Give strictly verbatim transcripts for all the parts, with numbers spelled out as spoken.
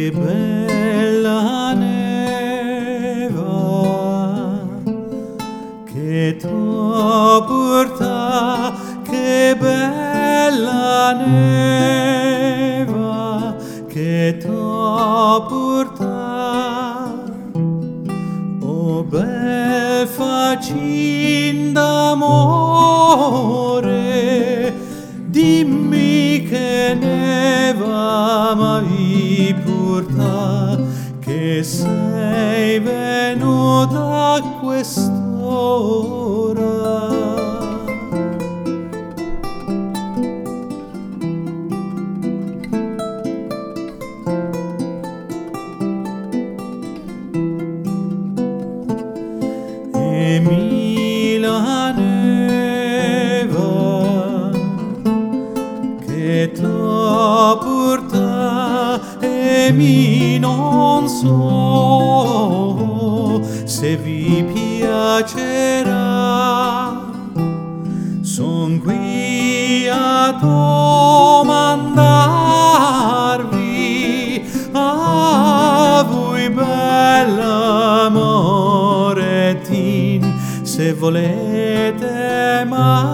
che bella neva che t'ho portata, che bella neva che t'ho portata, oh bel facin d'amore, dimmi che neva m'hai portata, che sei venuta a quest'ora. E mi la neva che t'ho portata, e mi non so se vi piacerà. Son qui a domandarvi, a voi bella moretin, se volete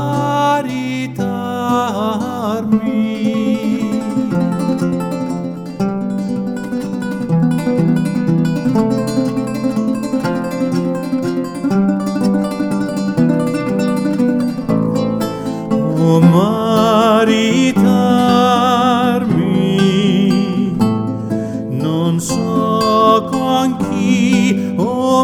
maritarmi. O maritarmi, non so con chi, o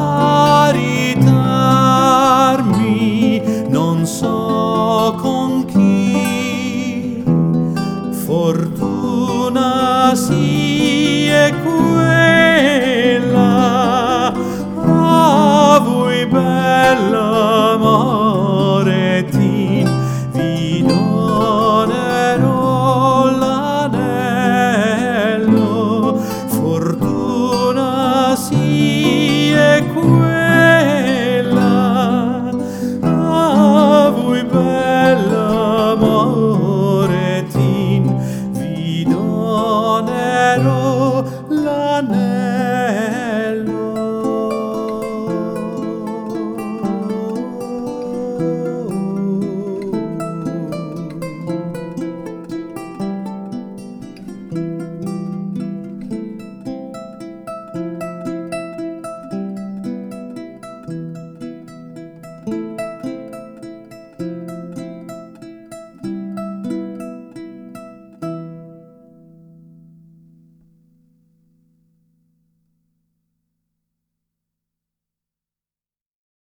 maritarmi, non so con chi. Fortuna sì e qui